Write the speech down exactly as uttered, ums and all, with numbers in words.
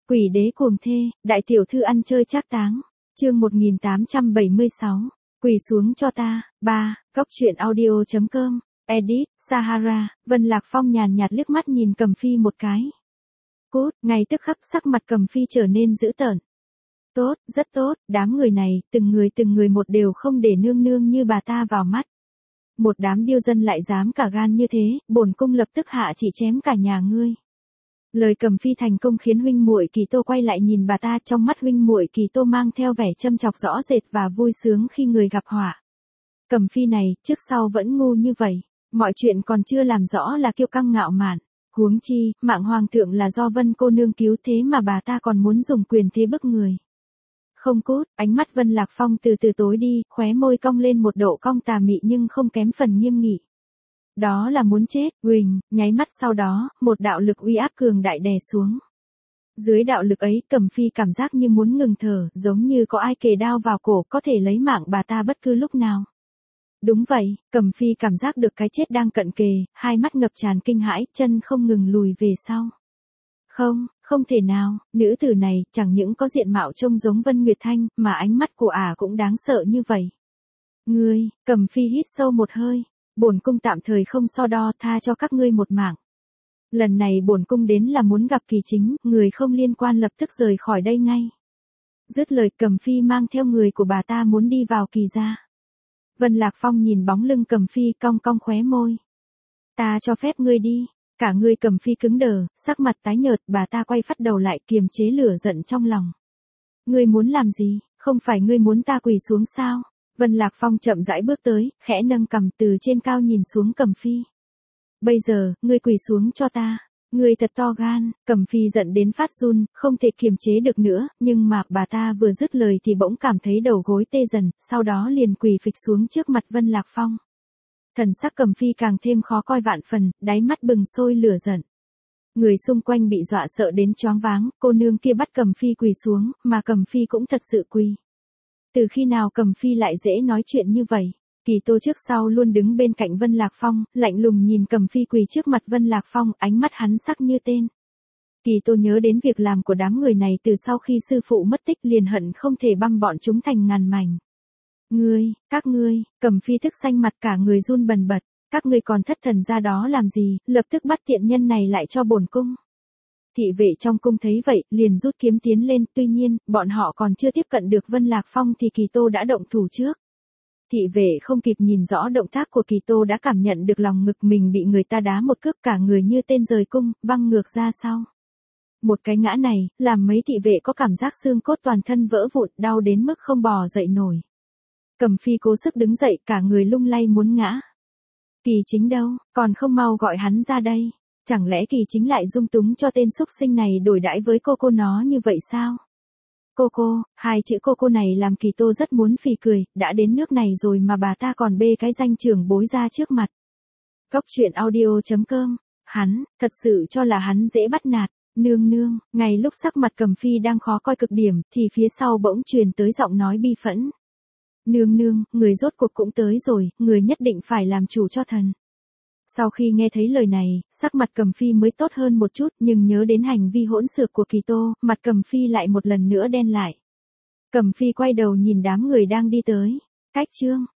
Quỷ đế cuồng thê, đại tiểu thư ăn chơi trác táng. Chương một nghìn tám trăm bảy mươi sáu. Quỳ xuống cho ta. ba. Góc truyện audio.com. Edit, Sahara. Vân Lạc Phong nhàn nhạt liếc mắt nhìn Cầm Phi một cái. Cút, ngay tức khắc sắc mặt Cầm Phi trở nên dữ tợn. Tốt, rất tốt, đám người này, từng người từng người một đều không để nương nương như bà ta vào mắt. Một đám điêu dân lại dám cả gan như thế, bổn cung lập tức hạ chỉ chém cả nhà ngươi. Lời Cầm Phi thành công khiến huynh muội Kỳ Tô quay lại nhìn bà ta, trong mắt huynh muội Kỳ Tô mang theo vẻ châm chọc rõ rệt và vui sướng khi người gặp họa. Cầm Phi này, trước sau vẫn ngu như vậy, mọi chuyện còn chưa làm rõ là kiêu căng ngạo mạn, huống chi, mạng hoàng thượng là do Vân cô nương cứu thế mà bà ta còn muốn dùng quyền thế bức người. Không cút, ánh mắt Vân Lạc Phong từ từ tối đi, khóe môi cong lên một độ cong tà mị nhưng không kém phần nghiêm nghị. Đó là muốn chết, huỳnh, nháy mắt sau đó, một đạo lực uy áp cường đại đè xuống. Dưới đạo lực ấy, Cầm Phi cảm giác như muốn ngừng thở, giống như có ai kề đao vào cổ, có thể lấy mạng bà ta bất cứ lúc nào. Đúng vậy, Cầm Phi cảm giác được cái chết đang cận kề, hai mắt ngập tràn kinh hãi, chân không ngừng lùi về sau. Không, không thể nào, nữ tử này chẳng những có diện mạo trông giống Vân Nguyệt Thanh, mà ánh mắt của ả cũng đáng sợ như vậy. Ngươi, Cầm Phi hít sâu một hơi, bổn cung tạm thời không so đo, tha cho các ngươi một mạng. Lần này bổn cung đến là muốn gặp Kỳ Chính, người không liên quan lập tức rời khỏi đây ngay. Dứt lời, Cầm Phi mang theo người của bà ta muốn đi vào Kỳ gia. Vân Lạc Phong nhìn bóng lưng Cầm Phi cong cong khóe môi. Ta cho phép ngươi đi. Cả người Cầm Phi cứng đờ, sắc mặt tái nhợt, bà ta quay phát đầu lại kiềm chế lửa giận trong lòng. Ngươi muốn làm gì, không phải ngươi muốn ta quỳ xuống sao? Vân Lạc Phong chậm rãi bước tới, khẽ nâng cằm từ trên cao nhìn xuống Cầm Phi. Bây giờ, ngươi quỳ xuống cho ta. Ngươi thật to gan, Cầm Phi giận đến phát run, không thể kiềm chế được nữa, nhưng mà bà ta vừa dứt lời thì bỗng cảm thấy đầu gối tê dần, sau đó liền quỳ phịch xuống trước mặt Vân Lạc Phong. Thần sắc Cầm Phi càng thêm khó coi vạn phần, đáy mắt bừng sôi lửa giận. Người xung quanh bị dọa sợ đến choáng váng, cô nương kia bắt Cầm Phi quỳ xuống, mà Cầm Phi cũng thật sự quỳ. Từ khi nào Cầm Phi lại dễ nói chuyện như vậy? Kỳ Tô trước sau luôn đứng bên cạnh Vân Lạc Phong, lạnh lùng nhìn Cầm Phi quỳ trước mặt Vân Lạc Phong, ánh mắt hắn sắc như tên. Kỳ Tô nhớ đến việc làm của đám người này từ sau khi sư phụ mất tích, liền hận không thể băm bọn chúng thành ngàn mảnh. Ngươi, các ngươi, Cầm Phi thức xanh mặt cả người run bần bật, các ngươi còn thất thần ra đó làm gì, lập tức bắt tiện nhân này lại cho bổn cung. Thị vệ trong cung thấy vậy, liền rút kiếm tiến lên, tuy nhiên, bọn họ còn chưa tiếp cận được Vân Lạc Phong thì Kỳ Tô đã động thủ trước. Thị vệ không kịp nhìn rõ động tác của Kỳ Tô đã cảm nhận được lòng ngực mình bị người ta đá một cước, cả người như tên rời cung, văng ngược ra sau. Một cái ngã này, làm mấy thị vệ có cảm giác xương cốt toàn thân vỡ vụn, đau đến mức không bò dậy nổi. Cầm Phi cố sức đứng dậy, cả người lung lay muốn ngã. Kỳ Chính đâu, còn không mau gọi hắn ra đây. Chẳng lẽ Kỳ Chính lại dung túng cho tên xúc sinh này đổi đãi với cô cô nó như vậy sao? Cô cô, hai chữ cô cô này làm Kỳ Tô rất muốn phì cười, đã đến nước này rồi mà bà ta còn bê cái danh trưởng bối ra trước mặt. Góc truyện audio.com, hắn, thật sự cho là hắn dễ bắt nạt. Nương nương, ngay lúc sắc mặt Cầm Phi đang khó coi cực điểm, thì phía sau bỗng truyền tới giọng nói bi phẫn. Nương nương, người rốt cuộc cũng tới rồi, người nhất định phải làm chủ cho thần. Sau khi nghe thấy lời này, sắc mặt Cầm Phi mới tốt hơn một chút, nhưng nhớ đến hành vi hỗn xược của Kỳ Tô, mặt Cầm Phi lại một lần nữa đen lại. Cầm Phi quay đầu nhìn đám người đang đi tới. Cách chương,